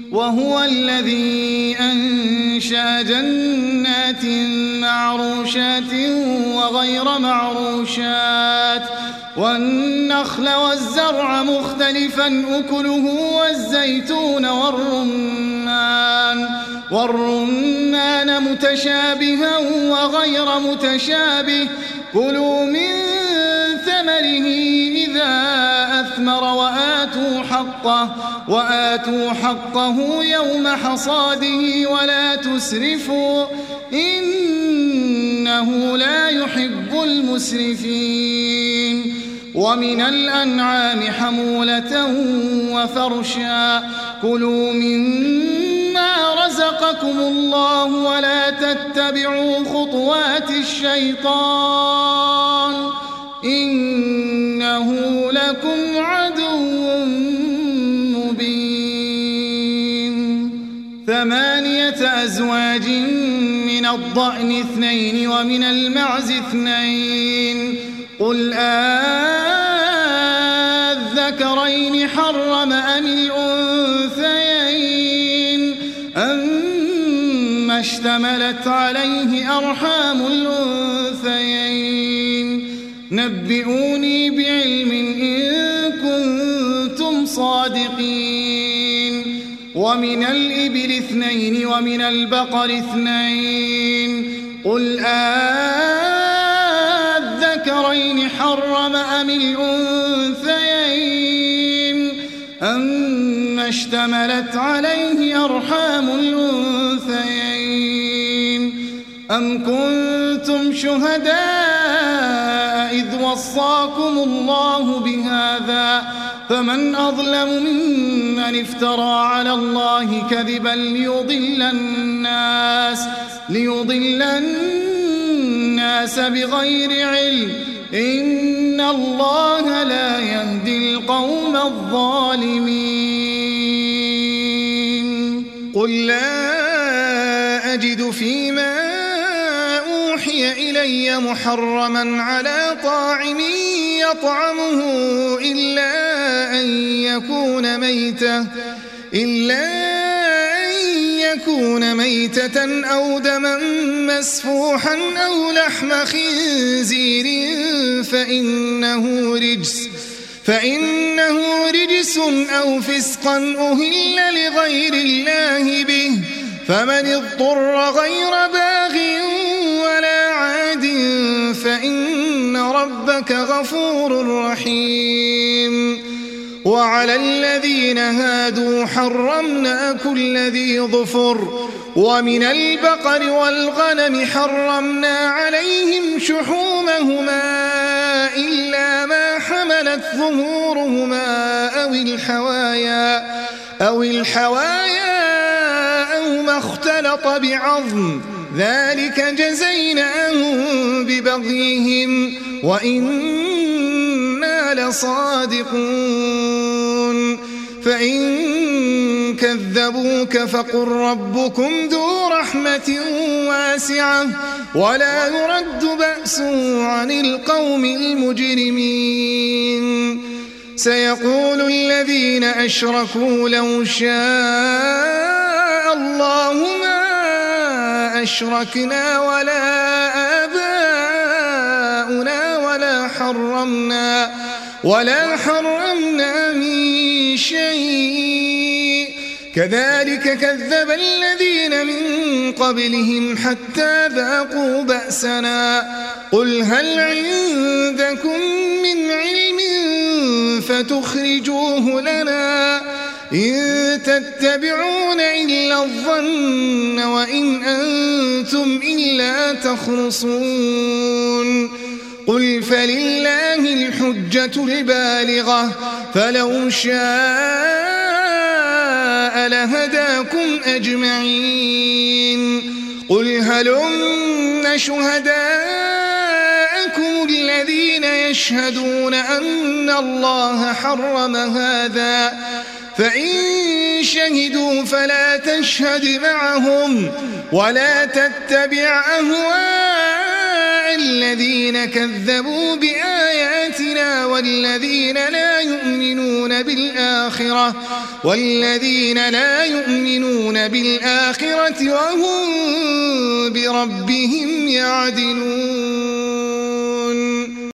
وهو الذي أنشأ جنات معروشات وغير معروشات والنخل والزرع مختلفا أكله والزيتون والرمان متشابها وغير متشابه كلوا من ثمره إذا أثمر وآتوا حقه يوم حصاده ولا تسرفوا إنه لا يحب المسرفين ومن الأنعام حمولة وفرشا كلوا مما رزقكم الله ولا تتبعوا خطوات الشيطان إنه لكم عدو مبين 8 أزواج من الضأن 2 ومن المعز 2 قل أذكرين حرم أم الأنثيين أما اشتملت عليه أرحام الأنثيين نبئوني بعلم إن كنتم صادقين ومن الإبل 2 ومن البقر 2 قل أذكرين حرم أم الأنثيين أما اشتملت عليه أرحام الأنثيين أم كنتم شهداء إذ وصاكم الله بهذا فمن أظلم ممن افترى على الله كذبا ليضل الناس بغير علم إن الله لا يهدي القوم الظالمين قل لا أجد فيما أوحي إلي محرما على طاعم يطعمه إلا أن يكون ميتة أو دما مسفوحا أو لحم خنزير فإنه رجس أو فسقا أهل لغير الله به فمن اضطر غير باغ ولا عاد فإن ربك غفور رحيم وعلى الذين هادوا حرمنا كل ذي ظفر ومن البقر والغنم حرمنا عليهم شحومهما إلا ما حملت ظهورهما أو الحوايا أو ما اختلط بعظم ذلك جزيناهم ببغيهم وإنا لصادقون فإن كذبوك فقل ربكم ذو رحمة واسعة ولا يرد بأسه عن القوم المجرمين سيقول الذين أشركوا لو شاء الله ما أشركنا ولا آباؤنا ولا حرمنا من شيء كذلك كذب الذين من قبلهم حتى ذاقوا بأسنا قل هل عندكم من علم فتخرجوه لنا إن تتبعون إلا الظن وإن أنتم إلا تخرصون قل فلله الحجة البالغة فلو شاء لهداكم أجمعين قل هلم شهداءكم الذين يشهدون أن الله حرم هذا فإن شهدوا فلا تشهد معهم ولا تتبع أهواء الذين كذبوا بآيات بآياتنا والذين لا يؤمنون بالآخرة وهم بربهم يعدلون.